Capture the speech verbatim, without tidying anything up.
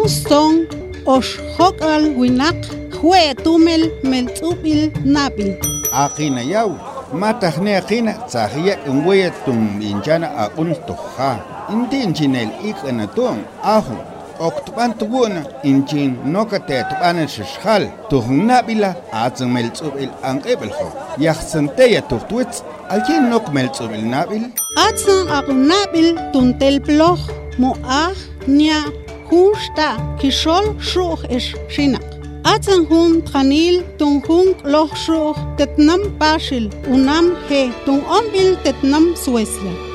son osh hokal winak hue tumel meltsubil nabil. Akina yaw matahne akina tsahiya unweya tum injana akun toha intin chinel ikana tum ahu oktuban tubuna inchin nokate tubanen shishal tuhnabila atzan meltsubil anqebelho yaxsanteya tuhtwitz alkin nok meltsubil nabil Atzan akunabil tuntel ploh moah nia husta kishol shuh ish shinak. Atzan hun tranil tun hun loh shuh tetnam pashil unam he tun ombil tetnam Suecia.